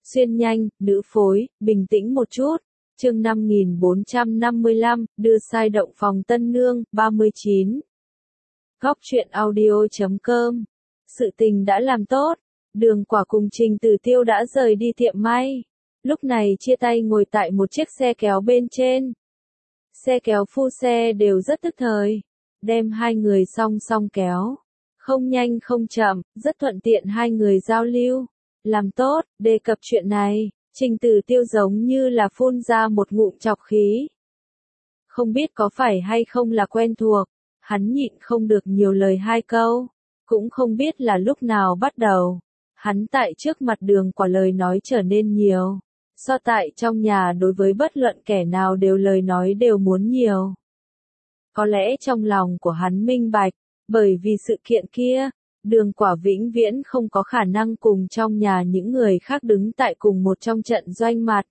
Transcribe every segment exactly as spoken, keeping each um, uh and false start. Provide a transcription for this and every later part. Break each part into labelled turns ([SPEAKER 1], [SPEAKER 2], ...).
[SPEAKER 1] Xuyên nhanh, nữ phối, bình tĩnh một chút. Chương năm nghìn bốn trăm năm mươi lăm, đưa sai động phòng tân nương, ba mươi chín. Góc truyện audio chấm com. Sự tình đã làm tốt, Đường Quả cùng Trình Tử Tiêu đã rời đi tiệm may. Lúc này chia tay ngồi tại một chiếc xe kéo bên trên. Xe kéo phu xe đều rất tức thời, đem hai người song song kéo. Không nhanh không chậm, rất thuận tiện hai người giao lưu. Làm tốt, đề cập chuyện này, Trình Tử Tiêu giống như là phun ra một ngụm trọc khí. Không biết có phải hay không là quen thuộc, hắn nhịn không được nhiều lời hai câu. Cũng không biết là lúc nào bắt đầu, hắn tại trước mặt Đường Quả lời nói trở nên nhiều. So tại trong nhà đối với bất luận kẻ nào đều lời nói đều muốn nhiều. Có lẽ trong lòng của hắn minh bạch, bởi vì sự kiện kia, Đường Quả vĩnh viễn không có khả năng cùng trong nhà những người khác đứng tại cùng một trong trận doanh mặt.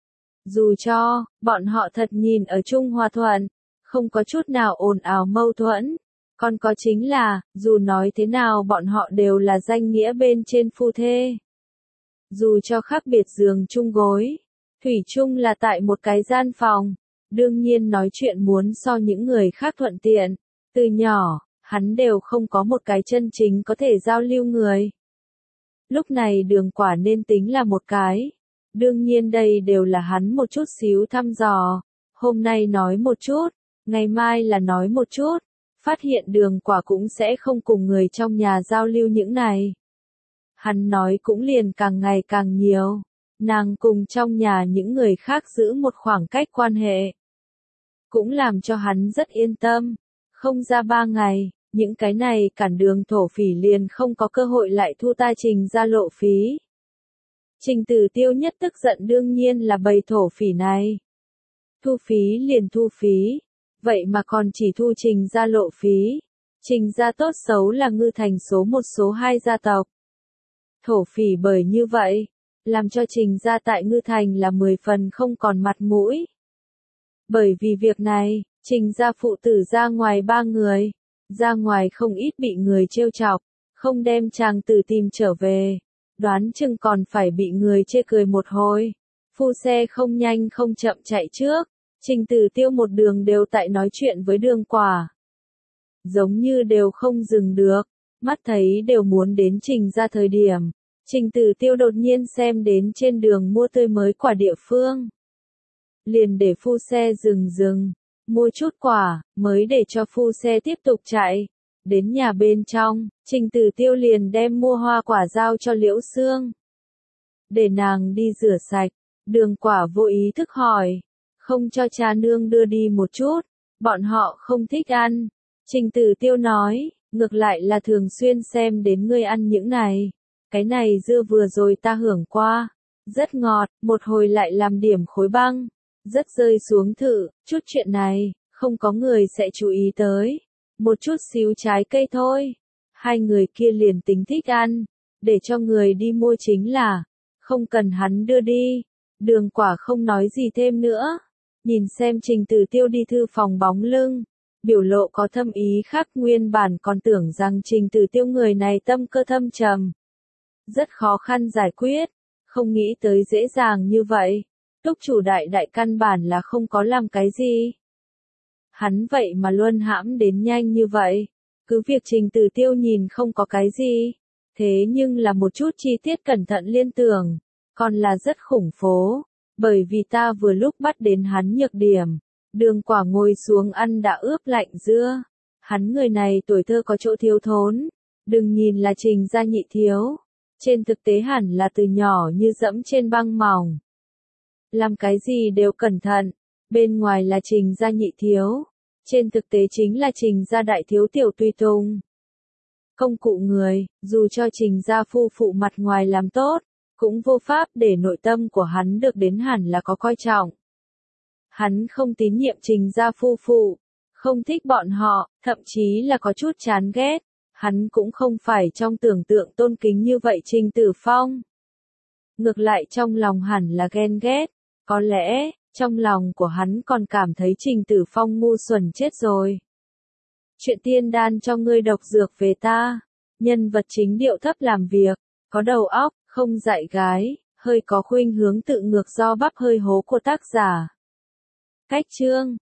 [SPEAKER 1] Dù cho, bọn họ thật nhìn ở chung hòa thuận, không có chút nào ồn ào mâu thuẫn. Còn có chính là, dù nói thế nào bọn họ đều là danh nghĩa bên trên phu thê. Dù cho khác biệt giường chung gối, thủy chung là tại một cái gian phòng, đương nhiên nói chuyện muốn so những người khác thuận tiện. Từ nhỏ, hắn đều không có một cái chân chính có thể giao lưu người. Lúc này Đường Quả nên tính là một cái. Đương nhiên đây đều là hắn một chút xíu thăm dò. Hôm nay nói một chút, ngày mai là nói một chút. Phát hiện Đường Quả cũng sẽ không cùng người trong nhà giao lưu những này. Hắn nói cũng liền càng ngày càng nhiều. Nàng cùng trong nhà những người khác giữ một khoảng cách quan hệ. Cũng làm cho hắn rất yên tâm. Không ra ba ngày, những cái này cản đường thổ phỉ liền không có cơ hội lại thu tai Trình ra lộ phí. Trình Tử Tiêu nhất tức giận đương nhiên là bầy thổ phỉ này. Thu phí liền thu phí. Vậy mà còn chỉ thu Trình ra lộ phí. Trình ra tốt xấu là Ngư Thành số một số hai gia tộc. Thổ phỉ bởi như vậy, làm cho Trình ra tại Ngư Thành là mười phần không còn mặt mũi. Bởi vì việc này, Trình ra phụ tử ra ngoài ba người, ra ngoài không ít bị người trêu chọc, không đem chàng tử tìm trở về, đoán chừng còn phải bị người chê cười một hồi. Phu xe không nhanh không chậm chạy trước, Trình Tử Tiêu một đường đều tại nói chuyện với Đường Quả. Giống như đều không dừng được, mắt thấy đều muốn đến Trình ra thời điểm. Trình Tử Tiêu đột nhiên xem đến trên đường mua tươi mới quả địa phương. Liền để phu xe dừng dừng, mua chút quả, mới để cho phu xe tiếp tục chạy. Đến nhà bên trong, Trình Tử Tiêu liền đem mua hoa quả giao cho Liễu Xương. Để nàng đi rửa sạch, Đường Quả vô ý thức hỏi. Không cho cha nương đưa đi một chút, bọn họ không thích ăn. Trình Tử Tiêu nói, ngược lại là thường xuyên xem đến ngươi ăn những này. Cái này dưa vừa rồi ta hưởng qua, rất ngọt, một hồi lại làm điểm khối băng, rất rơi xuống thử, chút chuyện này, không có người sẽ chú ý tới. Một chút xíu trái cây thôi. Hai người kia liền tính thích ăn, để cho người đi mua chính là, không cần hắn đưa đi. Đường Quả không nói gì thêm nữa. Nhìn xem Trình Tử Tiêu đi thư phòng bóng lưng, biểu lộ có thâm ý khác, nguyên bản còn tưởng rằng Trình Tử Tiêu người này tâm cơ thâm trầm. Rất khó khăn giải quyết, không nghĩ tới dễ dàng như vậy. Túc chủ đại đại căn bản là không có làm cái gì. Hắn vậy mà luân hãm đến nhanh như vậy. Cứ việc Trình Tử Tiêu nhìn không có cái gì. Thế nhưng là một chút chi tiết cẩn thận liên tưởng, còn là rất khủng phố. Bởi vì ta vừa lúc bắt đến hắn nhược điểm. Đường Quả ngồi xuống ăn đã ướp lạnh dưa. Hắn người này tuổi thơ có chỗ thiếu thốn. Đừng nhìn là Trình gia nhị thiếu. Trên thực tế hẳn là từ nhỏ như dẫm trên băng mỏng. Làm cái gì đều cẩn thận. Bên ngoài là Trình gia nhị thiếu. Trên thực tế chính là Trình gia đại thiếu tiểu tùy tùng. Công cụ người, dù cho Trình gia phu phụ mặt ngoài làm tốt, cũng vô pháp để nội tâm của hắn được đến hẳn là có coi trọng. Hắn không tín nhiệm Trình gia phu phụ, không thích bọn họ, thậm chí là có chút chán ghét. Hắn cũng không phải trong tưởng tượng tôn kính như vậy Trình Tử Phong. Ngược lại trong lòng hẳn là ghen ghét. Có lẽ, trong lòng của hắn còn cảm thấy Trình Tử Phong ngu xuẩn chết rồi. Chuyện tiên đan cho ngươi độc dược về ta. Nhân vật chính điệu thấp làm việc, có đầu óc, không dạy gái. hơi có khuynh hướng tự ngược do bắp hơi hố của tác giả. Cách chương